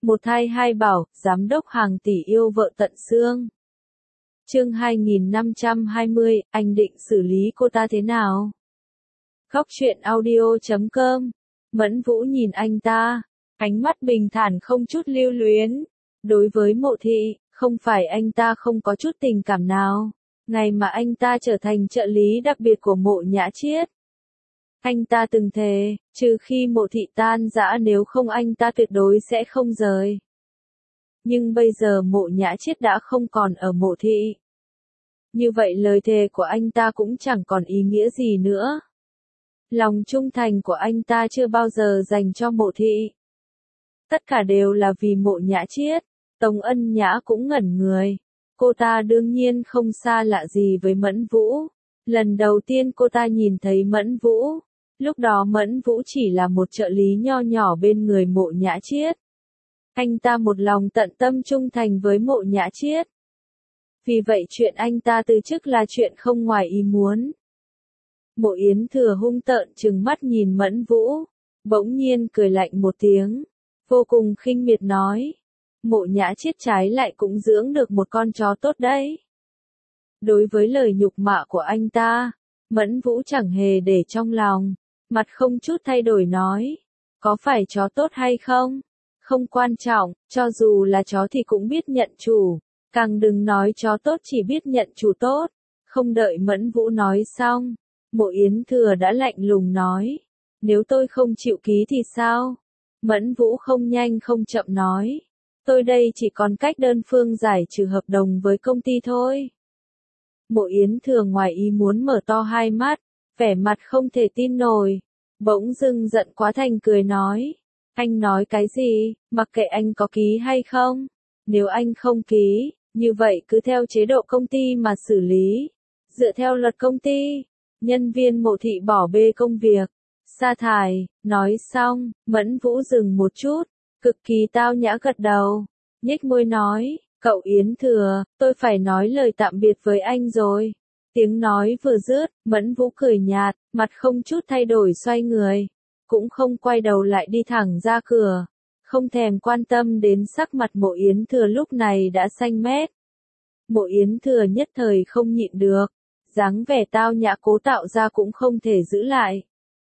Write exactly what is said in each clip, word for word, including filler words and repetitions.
Một thai hai bảo, giám đốc hàng tỷ yêu vợ tận xương. Chương hai nghìn năm trăm hai mươi, anh định xử lý cô ta thế nào? Góc truyện audio chấm com. Mẫn Vũ nhìn anh ta, ánh mắt bình thản không chút lưu luyến. Đối với Mộ Thị, không phải anh ta không có chút tình cảm nào. Ngày mà anh ta trở thành trợ lý đặc biệt của Mộ Nhã Chiết, anh ta từng thề, trừ khi Mộ Thị tan rã, nếu không anh ta tuyệt đối sẽ không rời. Nhưng bây giờ Mộ Nhã Chiết đã không còn ở Mộ Thị. Như vậy lời thề của anh ta cũng chẳng còn ý nghĩa gì nữa. Lòng trung thành của anh ta chưa bao giờ dành cho Mộ Thị. Tất cả đều là vì Mộ Nhã Chiết. Tống Ân Nhã cũng ngẩn người. Cô ta đương nhiên không xa lạ gì với Mẫn Vũ. Lần đầu tiên cô ta nhìn thấy Mẫn Vũ, lúc đó Mẫn Vũ chỉ là một trợ lý nho nhỏ bên người Mộ Nhã Chiết. Anh ta một lòng tận tâm trung thành với Mộ Nhã Chiết. Vì vậy chuyện anh ta từ chức là chuyện không ngoài ý muốn. Mộ Yến Thừa hung tợn trừng mắt nhìn Mẫn Vũ, bỗng nhiên cười lạnh một tiếng, vô cùng khinh miệt nói: Mộ Nhã Chiết trái lại cũng dưỡng được một con chó tốt đấy. Đối với lời nhục mạ của anh ta, Mẫn Vũ chẳng hề để trong lòng, mặt không chút thay đổi nói: có phải chó tốt hay không? Không quan trọng, cho dù là chó thì cũng biết nhận chủ, càng đừng nói chó tốt chỉ biết nhận chủ tốt. Không đợi Mẫn Vũ nói xong, Mộ Yến Thừa đã lạnh lùng nói: nếu tôi không chịu ký thì sao? Mẫn Vũ không nhanh không chậm nói: tôi đây chỉ còn cách đơn phương giải trừ hợp đồng với công ty thôi. Mộ Yến Thừa ngoài ý muốn mở to hai mắt, vẻ mặt không thể tin nổi, bỗng dưng giận quá thành cười nói: anh nói cái gì, mặc kệ anh có ký hay không, nếu anh không ký, như vậy cứ theo chế độ công ty mà xử lý, dựa theo luật công ty, nhân viên Mộ Thị bỏ bê công việc, sa thải. Nói xong, Mẫn Vũ dừng một chút, cực kỳ tao nhã gật đầu, nhếch môi nói: cậu Yến Thừa, tôi phải nói lời tạm biệt với anh rồi. Tiếng nói vừa dứt, Mẫn Vũ cười nhạt, mặt không chút thay đổi xoay người, cũng không quay đầu lại đi thẳng ra cửa, không thèm quan tâm đến sắc mặt Mộ Yến Thừa lúc này đã xanh mét. Mộ Yến Thừa nhất thời không nhịn được, dáng vẻ tao nhã cố tạo ra cũng không thể giữ lại.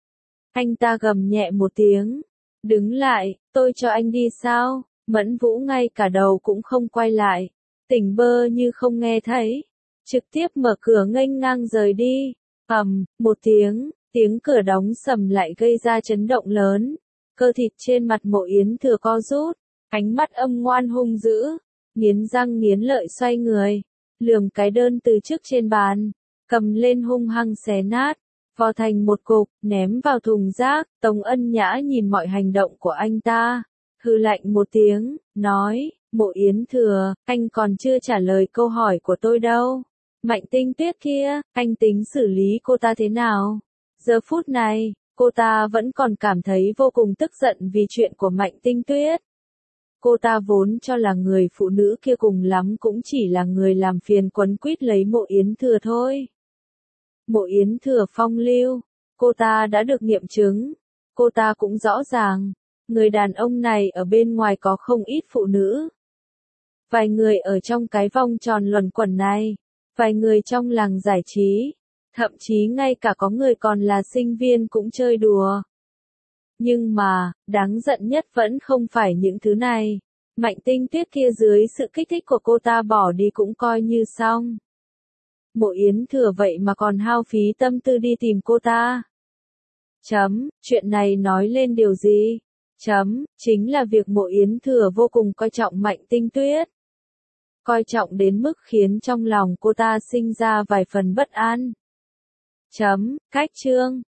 Anh ta gầm nhẹ một tiếng: đứng lại, tôi cho anh đi sao? Mẫn Vũ ngay cả đầu cũng không quay lại, tỉnh bơ như không nghe thấy, trực tiếp mở cửa nghênh ngang rời đi. Ầm, một tiếng, tiếng cửa đóng sầm lại gây ra chấn động lớn, cơ thịt trên mặt Mộ Yến Thừa co rút, ánh mắt âm ngoan hung dữ, nghiến răng nghiến lợi xoay người, lườm cái đơn từ trước trên bàn, cầm lên hung hăng xé nát, vò thành một cục, ném vào thùng rác. Tống Ân Nhã nhìn mọi hành động của anh ta, hừ lạnh một tiếng, nói: Mộ Yến Thừa, anh còn chưa trả lời câu hỏi của tôi đâu. Mạnh Tinh Tuyết kia, anh tính xử lý cô ta thế nào? Giờ phút này, cô ta vẫn còn cảm thấy vô cùng tức giận vì chuyện của Mạnh Tinh Tuyết. Cô ta vốn cho là người phụ nữ kia cùng lắm cũng chỉ là người làm phiền quấn quýt lấy Mộ Yến Thừa thôi. Mộ Yến Thừa phong lưu, cô ta đã được nghiệm chứng. Cô ta cũng rõ ràng, người đàn ông này ở bên ngoài có không ít phụ nữ. Vài người ở trong cái vòng tròn luẩn quẩn này, vài người trong làng giải trí, thậm chí ngay cả có người còn là sinh viên cũng chơi đùa. Nhưng mà, đáng giận nhất vẫn không phải những thứ này. Mạnh Tinh Tuyết kia dưới sự kích thích của cô ta bỏ đi cũng coi như xong. Mộ Yến Thừa vậy mà còn hao phí tâm tư đi tìm cô ta. Chấm, chuyện này nói lên điều gì? Chấm, chính là việc Mộ Yến Thừa vô cùng coi trọng Mạnh Tinh Tuyết. Coi trọng đến mức khiến trong lòng cô ta sinh ra vài phần bất an. Chấm, cách chương.